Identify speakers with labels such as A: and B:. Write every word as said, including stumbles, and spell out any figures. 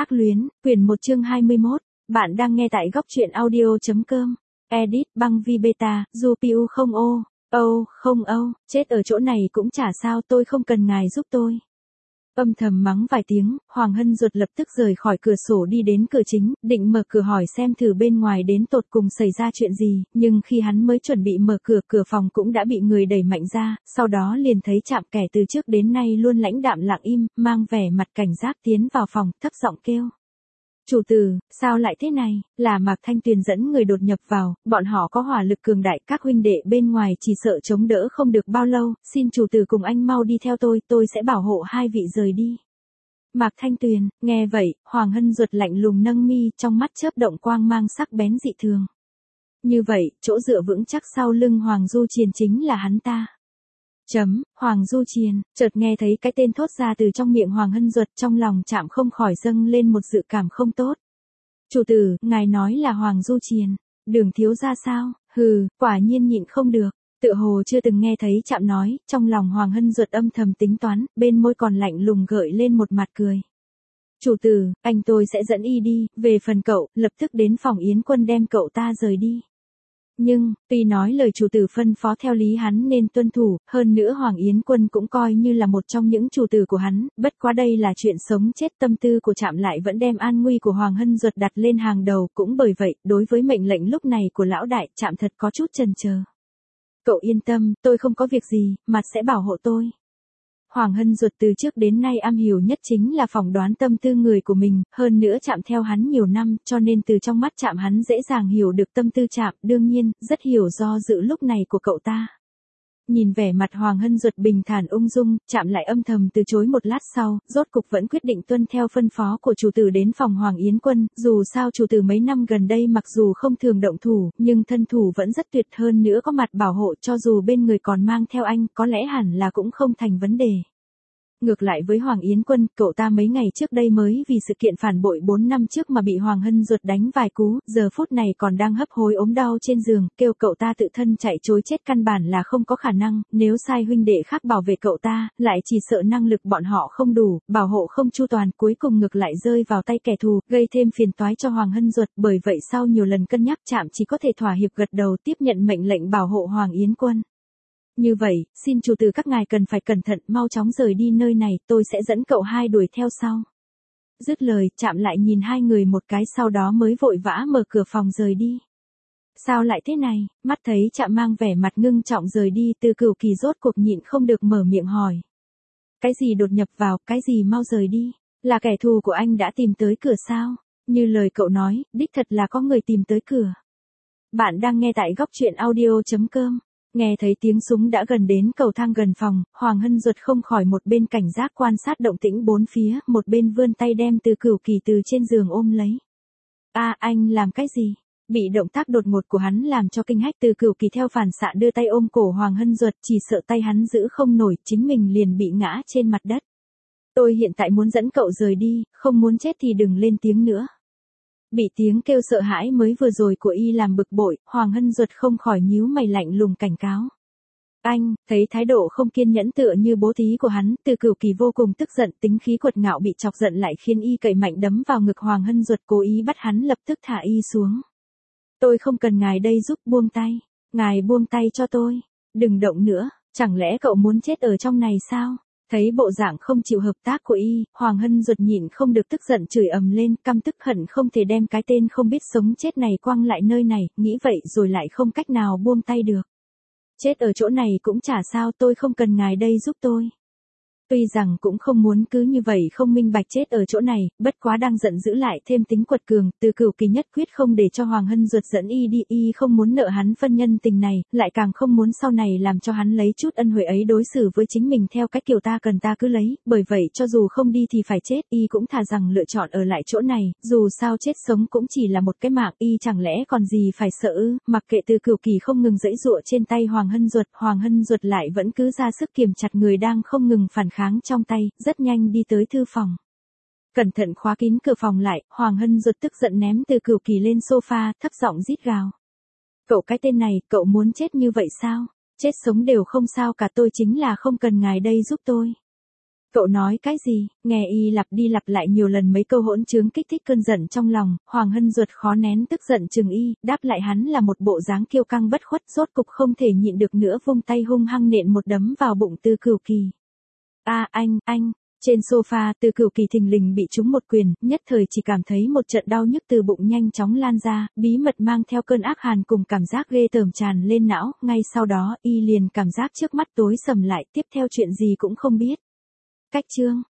A: Ác luyến, quyển một chương hai mươi mốt, bạn đang nghe tại góc truyện audio.com. Edit, băng vi beta, du piu không ô, ô, không âu, chết ở chỗ này cũng chả sao, tôi không cần ngài giúp tôi. Âm thầm mắng vài tiếng, Hoàng Hân Duật lập tức rời khỏi cửa sổ đi đến cửa chính, định mở cửa hỏi xem thử bên ngoài đến tột cùng xảy ra chuyện gì, nhưng khi hắn mới chuẩn bị mở cửa, cửa phòng cũng đã bị người đẩy mạnh ra, sau đó liền thấy Trạm kẻ từ trước đến nay luôn lãnh đạm lặng im, mang vẻ mặt cảnh giác tiến vào phòng, thấp giọng kêu. Chủ tử, sao lại thế này, là Mạc Thanh Tuyền dẫn người đột nhập vào, bọn họ có hỏa lực cường đại, các huynh đệ bên ngoài chỉ sợ chống đỡ không được bao lâu, xin chủ tử cùng anh mau đi theo tôi, tôi sẽ bảo hộ hai vị rời đi. Mạc Thanh Tuyền, nghe vậy, Hoàng Hân Duật lạnh lùng nâng mi, trong mắt chớp động quang mang sắc bén dị thường. Như vậy, chỗ dựa vững chắc sau lưng Hoàng Du Triền chính là hắn ta. Chấm, Hoàng Du Triền, chợt nghe thấy cái tên thốt ra từ trong miệng Hoàng Hân Duật, trong lòng Trạm không khỏi dâng lên một dự cảm không tốt. Chủ tử, ngài nói là Hoàng Du Triền, Đường thiếu gia sao, hừ, quả nhiên nhịn không được, tựa hồ chưa từng nghe thấy Trạm nói, trong lòng Hoàng Hân Duật âm thầm tính toán, bên môi còn lạnh lùng gợi lên một mặt cười. Chủ tử, anh tôi sẽ dẫn y đi, về phần cậu, lập tức đến phòng Yến Quân đem cậu ta rời đi. Nhưng, tuy nói lời chủ tử phân phó theo lý hắn nên tuân thủ, hơn nữa Hoàng Yến Quân cũng coi như là một trong những chủ tử của hắn, bất quá đây là chuyện sống chết, tâm tư của Trạm lại vẫn đem an nguy của Hoàng Hân Duật đặt lên hàng đầu, cũng bởi vậy, đối với mệnh lệnh lúc này của lão đại, Trạm thật có chút chần chờ. Cậu yên tâm, tôi không có việc gì, mặt sẽ bảo hộ tôi. Hoàng Hân Duật từ trước đến nay am hiểu nhất chính là phỏng đoán tâm tư người của mình, hơn nữa Trạm theo hắn nhiều năm, cho nên từ trong mắt Trạm hắn dễ dàng hiểu được tâm tư Trạm, đương nhiên, rất hiểu do dự lúc này của cậu ta. Nhìn vẻ mặt Hoàng Hân Duật bình thản ung dung, Trạm lại âm thầm từ chối một lát sau, rốt cục vẫn quyết định tuân theo phân phó của chủ tử đến phòng Hoàng Yến Quân, dù sao chủ tử mấy năm gần đây mặc dù không thường động thủ, nhưng thân thủ vẫn rất tuyệt, hơn nữa có mặt bảo hộ, cho dù bên người còn mang theo anh, có lẽ hẳn là cũng không thành vấn đề. Ngược lại với Hoàng Yến Quân, cậu ta mấy ngày trước đây mới vì sự kiện phản bội bốn năm trước mà bị Hoàng Hân Duật đánh vài cú, giờ phút này còn đang hấp hối ốm đau trên giường, kêu cậu ta tự thân chạy trối chết căn bản là không có khả năng, nếu sai huynh đệ khác bảo vệ cậu ta, lại chỉ sợ năng lực bọn họ không đủ, bảo hộ không chu toàn, cuối cùng ngược lại rơi vào tay kẻ thù, gây thêm phiền toái cho Hoàng Hân Duật, bởi vậy sau nhiều lần cân nhắc Trạm chỉ có thể thỏa hiệp gật đầu tiếp nhận mệnh lệnh bảo hộ Hoàng Yến Quân. Như vậy, xin chủ tử các ngài cần phải cẩn thận, mau chóng rời đi nơi này, tôi sẽ dẫn cậu hai đuổi theo sau. Dứt lời, Trạm lại nhìn hai người một cái sau đó mới vội vã mở cửa phòng rời đi. Sao lại thế này, mắt thấy Trạm mang vẻ mặt ngưng trọng rời đi, Từ Cửu Kỳ rốt cuộc nhịn không được mở miệng hỏi. Cái gì đột nhập vào, cái gì mau rời đi, là kẻ thù của anh đã tìm tới cửa sao? Như lời cậu nói, đích thật là có người tìm tới cửa. Bạn đang nghe tại góc truyện audio.com. Nghe thấy tiếng súng đã gần đến cầu thang gần phòng, Hoàng Hân Duật không khỏi một bên cảnh giác quan sát động tĩnh bốn phía, một bên vươn tay đem Từ Cửu Kỳ từ trên giường ôm lấy. A à, anh làm cái gì? Bị động tác đột ngột của hắn làm cho kinh hách, Từ Cửu Kỳ theo phản xạ đưa tay ôm cổ Hoàng Hân Duật, chỉ sợ tay hắn giữ không nổi, chính mình liền bị ngã trên mặt đất. Tôi hiện tại muốn dẫn cậu rời đi, không muốn chết thì đừng lên tiếng nữa. Bị tiếng kêu sợ hãi mới vừa rồi của y làm bực bội, Hoàng Hân Duật không khỏi nhíu mày lạnh lùng cảnh cáo. Anh, thấy thái độ không kiên nhẫn tựa như bố thí của hắn, Từ Cửu Kỳ vô cùng tức giận, tính khí quật ngạo bị chọc giận lại khiến y cậy mạnh đấm vào ngực Hoàng Hân Duật, cố ý bắt hắn lập tức thả y xuống. Tôi không cần ngài đây giúp, buông tay, ngài buông tay cho tôi, đừng động nữa, chẳng lẽ cậu muốn chết ở trong này sao? Thấy bộ dạng không chịu hợp tác của y, Hoàng Hân Duật nhịn không được tức giận chửi ầm lên, căm tức hận không thể đem cái tên không biết sống chết này quăng lại nơi này, nghĩ vậy rồi lại không cách nào buông tay được. Chết ở chỗ này cũng chả sao, tôi không cần ngài đây giúp tôi. Tuy rằng cũng không muốn cứ như vậy không minh bạch chết ở chỗ này, bất quá đang giận dữ lại thêm tính quật cường, Từ Cửu Kỳ nhất quyết không để cho Hoàng Hân Duật dẫn y đi, y không muốn nợ hắn phân nhân tình này, lại càng không muốn sau này làm cho hắn lấy chút ân huệ ấy đối xử với chính mình theo cách kiểu ta cần ta cứ lấy, bởi vậy cho dù không đi thì phải chết, y cũng thà rằng lựa chọn ở lại chỗ này, dù sao chết sống cũng chỉ là một cái mạng, y chẳng lẽ còn gì phải sợ ư? Mặc kệ Từ Cửu Kỳ không ngừng giãy giụa trên tay Hoàng Hân Duật, Hoàng Hân Duật lại vẫn cứ ra sức kiềm chặt người đang không ngừng phản kháng trong tay, rất nhanh đi tới thư phòng. Cẩn thận khóa kín cửa phòng lại, Hoàng Hân Duật tức giận ném Từ Cửu Kỳ lên sofa, thấp giọng rít gào. Cậu cái tên này, cậu muốn chết như vậy sao? Chết sống đều không sao cả, tôi chính là không cần ngài đây giúp tôi. Cậu nói cái gì? Nghe y lặp đi lặp lại nhiều lần mấy câu hỗn trướng kích thích cơn giận trong lòng, Hoàng Hân Duật khó nén tức giận chừng y, đáp lại hắn là một bộ dáng kiêu căng bất khuất, rốt cục không thể nhịn được nữa vung tay hung hăng nện một đấm vào bụng Từ Cửu Kỳ. A anh, anh, trên sofa Từ Cửu Kỳ thình lình bị trúng một quyền, nhất thời chỉ cảm thấy một trận đau nhức từ bụng nhanh chóng lan ra, bí mật mang theo cơn ác hàn cùng cảm giác ghê tởm tràn lên não, ngay sau đó y liền cảm giác trước mắt tối sầm lại, tiếp theo chuyện gì cũng không biết. Cách chương